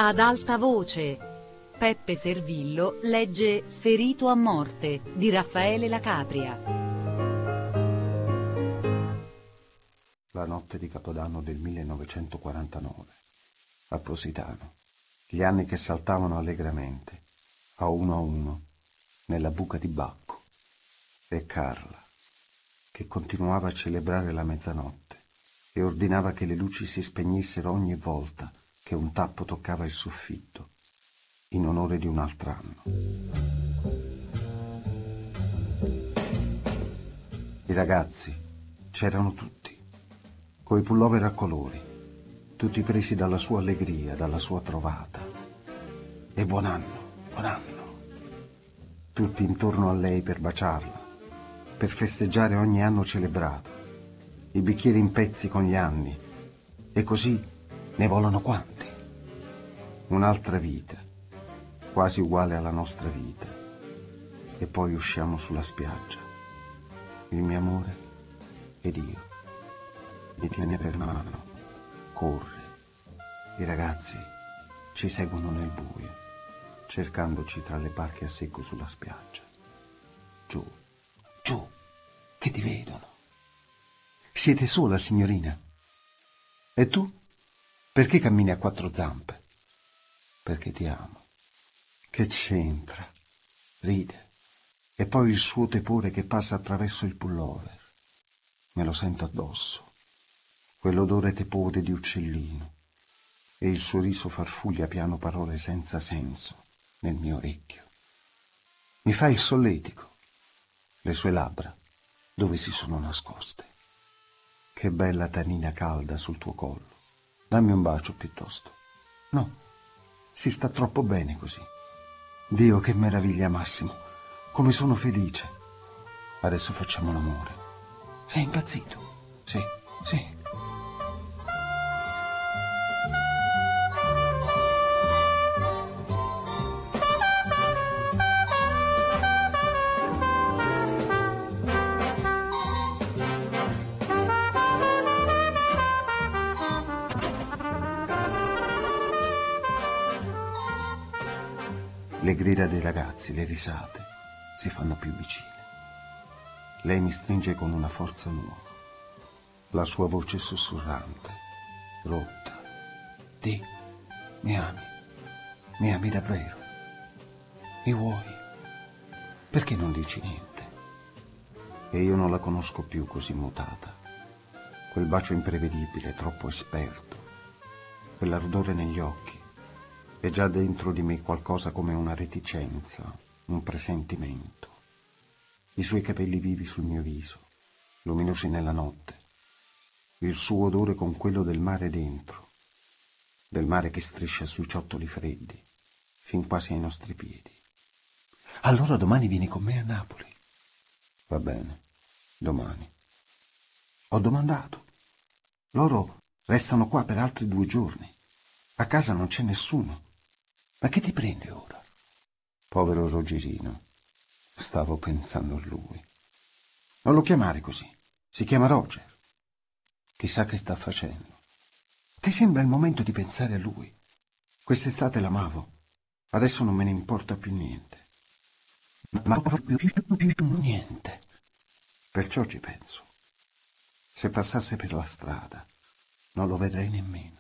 Ad alta voce, Peppe Servillo legge Ferito a morte di Raffaele La Capria. La notte di Capodanno del 1949, a Positano, gli anni che saltavano allegramente, a uno, nella buca di Bacco, e Carla, che continuava a celebrare la mezzanotte e ordinava che le luci si spegnessero ogni volta che un tappo toccava il soffitto, in onore di un altro anno. I ragazzi c'erano tutti, coi pullover a colori, tutti presi dalla sua allegria, dalla sua trovata. E buon anno, buon anno. Tutti intorno a lei per baciarla, per festeggiare ogni anno celebrato, i bicchieri in pezzi con gli anni, e così ne volano quanti. Un'altra vita, quasi uguale alla nostra vita, e poi usciamo sulla spiaggia, il mio amore ed io. Mi tiene per mano, corre, i ragazzi ci seguono nel buio, cercandoci tra le barche a secco sulla spiaggia. Giù, giù, che ti vedono. Siete sola, signorina? E tu? Perché cammini a quattro zampe? Perché ti amo. Che c'entra? Ride. E poi il suo tepore che passa attraverso il pullover. Me lo sento addosso. Quell'odore tepore di uccellino. E il suo riso farfuglia piano parole senza senso nel mio orecchio. Mi fa il solletico. Le sue labbra, dove si sono nascoste. Che bella tanina calda sul tuo collo. Dammi un bacio piuttosto. No, si sta troppo bene così. Dio, che meraviglia, Massimo. Come sono felice. Adesso facciamo l'amore. Sei impazzito? Sì, sì. Le grida dei ragazzi, le risate, si fanno più vicine. Lei mi stringe con una forza nuova. La sua voce sussurrante, rotta. Di, mi ami davvero? Mi vuoi? Perché non dici niente? E io non la conosco più così mutata. Quel bacio imprevedibile, troppo esperto, quell'ardore negli occhi. E già dentro di me qualcosa come una reticenza, un presentimento. I suoi capelli vivi sul mio viso, luminosi nella notte. Il suo odore con quello del mare dentro, del mare che striscia sui ciottoli freddi, fin quasi ai nostri piedi. Allora domani vieni con me a Napoli. Va bene, domani. Ho domandato. Loro restano qua per altri 2 giorni. A casa non c'è nessuno. Ma che ti prende ora? Povero Rogerino. Stavo pensando a lui. Non lo chiamare così. Si chiama Roger. Chissà che sta facendo. Ti sembra il momento di pensare a lui? Quest'estate l'amavo. Adesso non me ne importa più niente. Ma proprio più niente. Perciò ci penso. Se passasse per la strada, non lo vedrei nemmeno.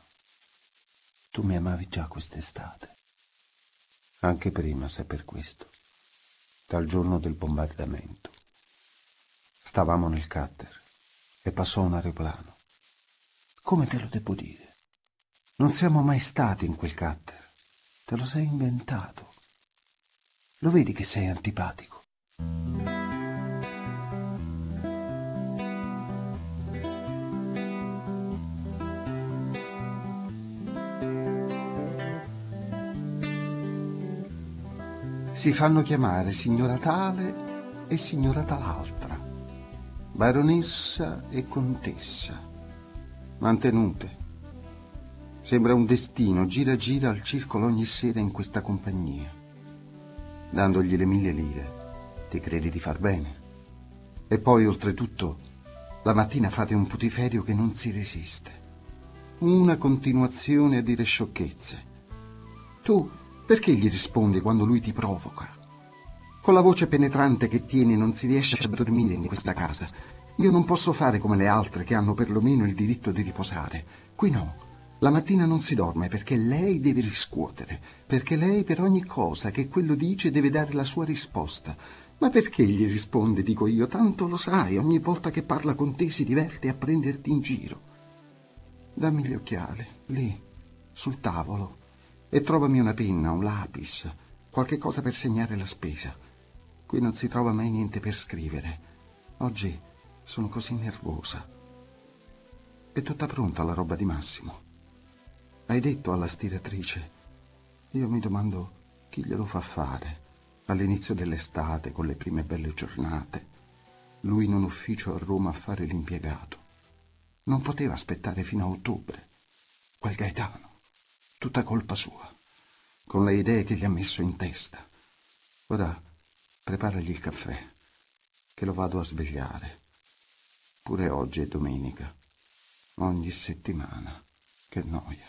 Tu mi amavi già quest'estate. Anche prima, se per questo. Dal giorno del bombardamento. Stavamo nel cutter e passò un aeroplano. Come te lo devo dire? Non siamo mai stati in quel cutter. Te lo sei inventato. Lo vedi che sei antipatico? Si fanno chiamare signora tale e signora tal'altra, baronessa e contessa, mantenute. Sembra un destino, gira al circolo ogni sera in questa compagnia. Dandogli le 1000 lire, ti credi di far bene. E poi, oltretutto, la mattina fate un putiferio che non si resiste. Una continuazione a dire sciocchezze. Tu perché gli rispondi quando lui ti provoca? Con la voce penetrante che tieni non si riesce a dormire in questa casa. Io non posso fare come le altre che hanno perlomeno il diritto di riposare. Qui no. La mattina non si dorme perché lei deve riscuotere, perché lei per ogni cosa che quello dice deve dare la sua risposta. Ma perché gli risponde, dico io, tanto lo sai, ogni volta che parla con te si diverte a prenderti in giro. Dammi gli occhiali, lì, sul tavolo, e trovami una penna, un lapis, qualche cosa per segnare la spesa. Qui non si trova mai niente per scrivere. Oggi sono così nervosa. È tutta pronta la roba di Massimo. Hai detto alla stiratrice. Io mi domando chi glielo fa fare. All'inizio dell'estate, con le prime belle giornate. Lui in un ufficio a Roma a fare l'impiegato. Non poteva aspettare fino a ottobre. Quel Gaetano. Tutta colpa sua. Con le idee che gli ha messo in testa. Ora preparagli il caffè, che lo vado a svegliare. Pure oggi è domenica. Ogni settimana. Che noia.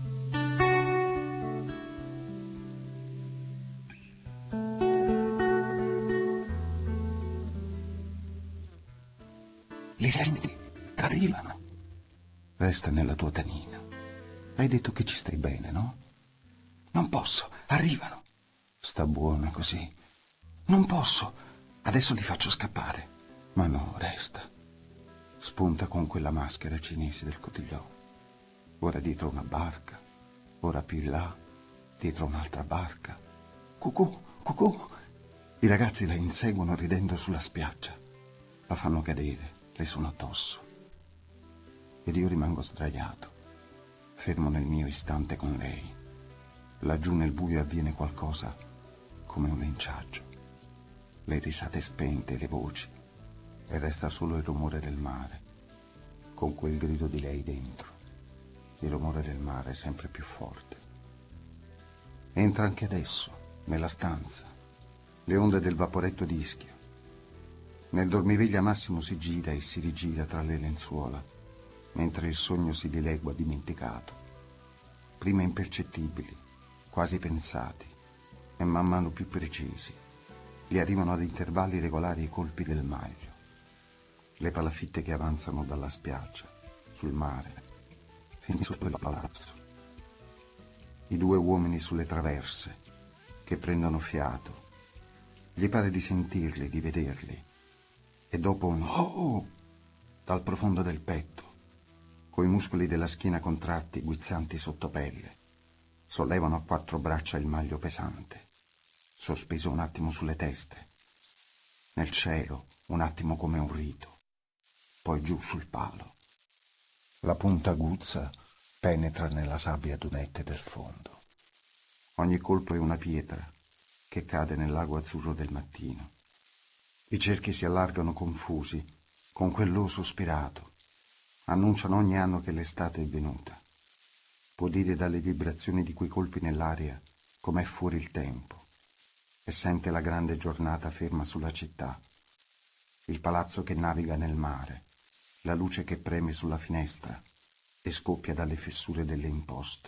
Li senti? Arrivano. Resta nella tua tanina. Hai detto che ci stai bene, no? Non posso, arrivano. Sta buona così. Non posso. Adesso li faccio scappare. Ma no, resta. Spunta con quella maschera cinese del Cotillon. Ora dietro una barca, ora più in là, dietro un'altra barca. Cucù, cucù. I ragazzi la inseguono ridendo sulla spiaggia. La fanno cadere, le sono addosso. Ed io rimango sdraiato, fermo nel mio istante con lei. Laggiù nel buio avviene qualcosa come un linciaggio. Le risate spente, le voci, e resta solo il rumore del mare, con quel grido di lei dentro. Il rumore del mare sempre più forte. Entra anche adesso, nella stanza, le onde del vaporetto di Ischia. Nel dormiveglia Massimo si gira e si rigira tra le lenzuola, mentre il sogno si dilegua dimenticato. Prima impercettibili, quasi pensati, e man mano più precisi. Gli arrivano ad intervalli regolari i colpi del maglio, le palafitte che avanzano dalla spiaggia, sul mare, fin sotto il palazzo. I due uomini sulle traverse, che prendono fiato. Gli pare di sentirli, di vederli. E dopo un oh dal profondo del petto, coi muscoli della schiena contratti, guizzanti sotto pelle, sollevano a quattro braccia il maglio pesante, sospeso un attimo sulle teste. Nel cielo, un attimo come un rito, poi giù sul palo. La punta aguzza penetra nella sabbia dunette del fondo. Ogni colpo è una pietra che cade nel lago azzurro del mattino. I cerchi si allargano confusi, con quell'o sospirato. Annunciano ogni anno che l'estate è venuta. Può dire dalle vibrazioni di quei colpi nell'aria com'è fuori il tempo. E sente la grande giornata ferma sulla città. Il palazzo che naviga nel mare. La luce che preme sulla finestra e scoppia dalle fessure delle imposte.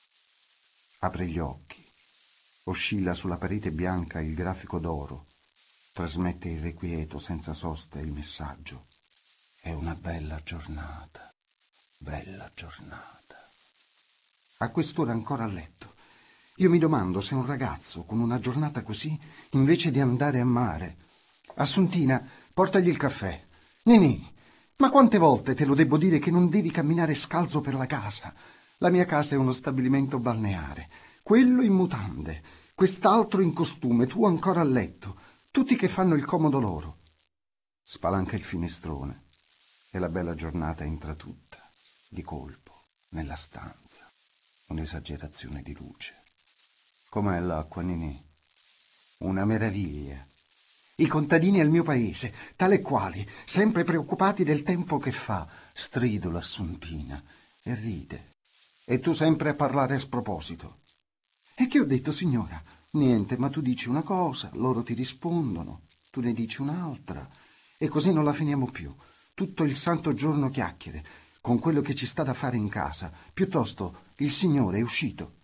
Apre gli occhi, oscilla sulla parete bianca il grafico d'oro, trasmette irrequieto senza sosta il messaggio. È una bella giornata, bella giornata. A quest'ora ancora a letto. Io mi domando se un ragazzo con una giornata così, invece di andare a mare. Assuntina, portagli il caffè. Ninì, ma quante volte te lo debbo dire che non devi camminare scalzo per la casa? La mia casa è uno stabilimento balneare. Quello in mutande, quest'altro in costume, tu ancora a letto. Tutti che fanno il comodo loro. Spalanca il finestrone e la bella giornata entra tutta, di colpo, nella stanza. Un'esagerazione di luce. Com'è l'acqua, Ninì? Una meraviglia. I contadini al mio paese, tale e quali, sempre preoccupati del tempo che fa, stridula Assuntina e ride. E tu sempre a parlare a sproposito. E che ho detto, signora? Niente, ma tu dici una cosa, loro ti rispondono, tu ne dici un'altra, e così non la finiamo più. Tutto il santo giorno chiacchiere, con quello che ci sta da fare in casa. Piuttosto, il signore è uscito.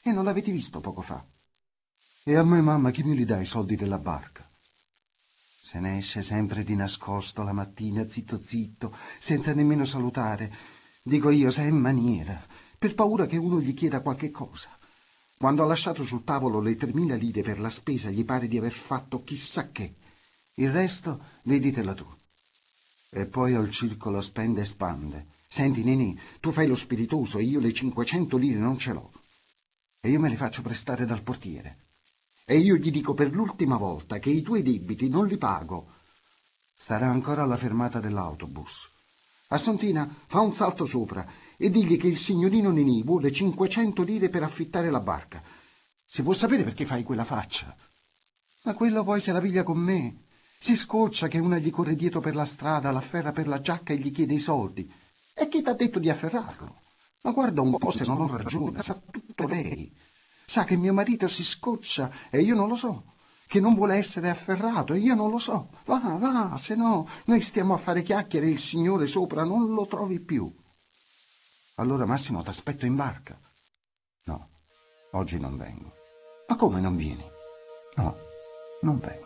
E non l'avete visto poco fa? E a me, mamma, chi me li dà i soldi della barca? Se ne esce sempre di nascosto la mattina, zitto zitto, senza nemmeno salutare. Dico io, se è maniera, per paura che uno gli chieda qualche cosa. Quando ha lasciato sul tavolo le 3.000 lire per la spesa, gli pare di aver fatto chissà che. Il resto, veditela tu. E poi al circolo spende e spande. Senti, Nenì, tu fai lo spiritoso e io le 500 lire non ce l'ho. E io me le faccio prestare dal portiere. E io gli dico per l'ultima volta che i tuoi debiti non li pago. Starà ancora alla fermata dell'autobus. Assuntina, fa un salto sopra e digli che il signorino Nenì vuole 500 lire per affittare la barca. Si può sapere perché fai quella faccia? Ma quello poi se la piglia con me. Si scoccia che una gli corre dietro per la strada, l'afferra per la giacca e gli chiede i soldi. E chi t'ha detto di afferrarlo? Ma guarda un po' se non ho ragione, sa tutto lei. Sa che mio marito si scoccia e io non lo so, che non vuole essere afferrato e io non lo so. Va, va, se no noi stiamo a fare chiacchiere e il signore sopra non lo trovi più. Allora Massimo, t'aspetto in barca. No, oggi non vengo. Ma come non vieni? No, non vengo.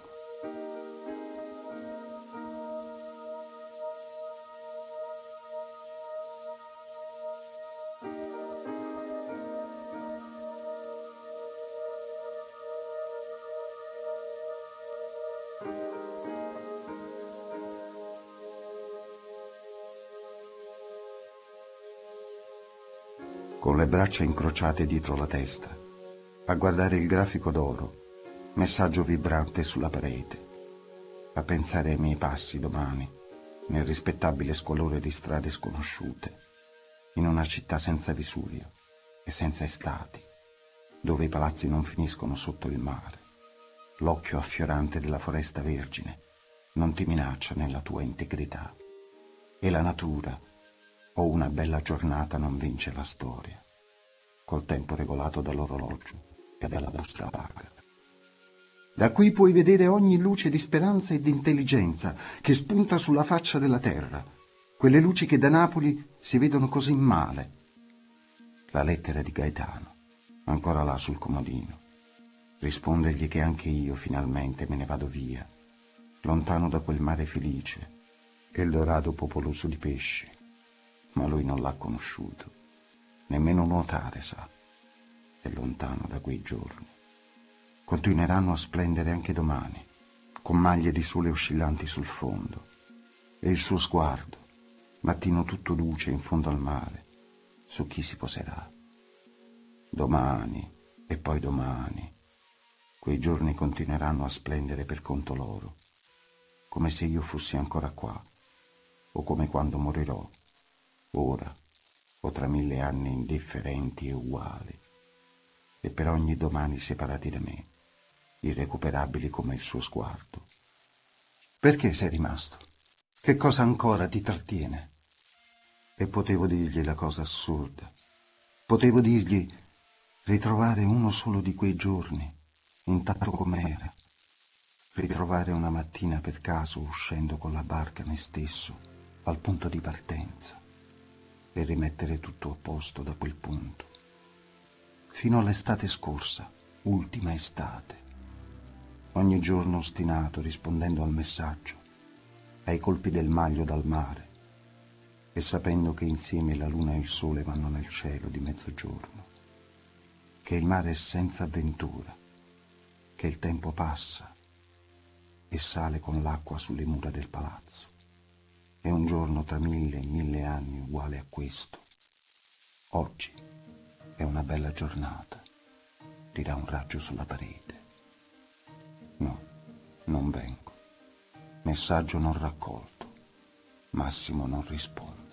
Con le braccia incrociate dietro la testa, a guardare il grafico d'oro, messaggio vibrante sulla parete, a pensare ai miei passi domani, nel rispettabile squallore di strade sconosciute, in una città senza Vesuvio e senza estati, dove i palazzi non finiscono sotto il mare. L'occhio affiorante della foresta vergine non ti minaccia nella tua integrità. E la natura, o una bella giornata, non vince la storia, col tempo regolato dall'orologio e dalla busta paga. Da qui puoi vedere ogni luce di speranza e di intelligenza che spunta sulla faccia della terra, quelle luci che da Napoli si vedono così male. La lettera di Gaetano, ancora là sul comodino. Rispondergli che anche io finalmente me ne vado via, lontano da quel mare felice, Eldorado popoloso di pesci. Ma lui non l'ha conosciuto, nemmeno nuotare sa, è lontano da quei giorni. Continueranno a splendere anche domani, con maglie di sole oscillanti sul fondo, e il suo sguardo, mattino tutto luce in fondo al mare, su chi si poserà. Domani, e poi domani, quei giorni continueranno a splendere per conto loro, come se io fossi ancora qua, o come quando morirò, ora o tra 1000 anni indifferenti e uguali, e per ogni domani separati da me, irrecuperabili come il suo sguardo. Perché sei rimasto? Che cosa ancora ti trattiene? E potevo dirgli la cosa assurda. Potevo dirgli ritrovare uno solo di quei giorni, intatto com'era, ritrovare una mattina per caso uscendo con la barca me stesso al punto di partenza e rimettere tutto a posto da quel punto, fino all'estate scorsa, ultima estate, ogni giorno ostinato rispondendo al messaggio, ai colpi del maglio dal mare, e sapendo che insieme la luna e il sole vanno nel cielo di mezzogiorno, che il mare è senza avventura, che il tempo passa e sale con l'acqua sulle mura del palazzo. È un giorno tra 1000 e 1000 anni uguale a questo. Oggi è una bella giornata, dirà un raggio sulla parete. No, non vengo. Messaggio non raccolto. Massimo non risponde.